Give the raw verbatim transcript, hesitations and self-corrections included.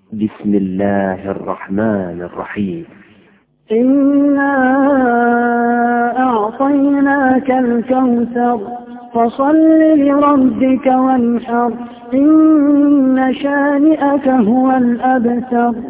بسم الله الرحمن الرحيم. إنا أعطيناك الكوثر فصل لربك وانحر إن شانئك هو الأبتر.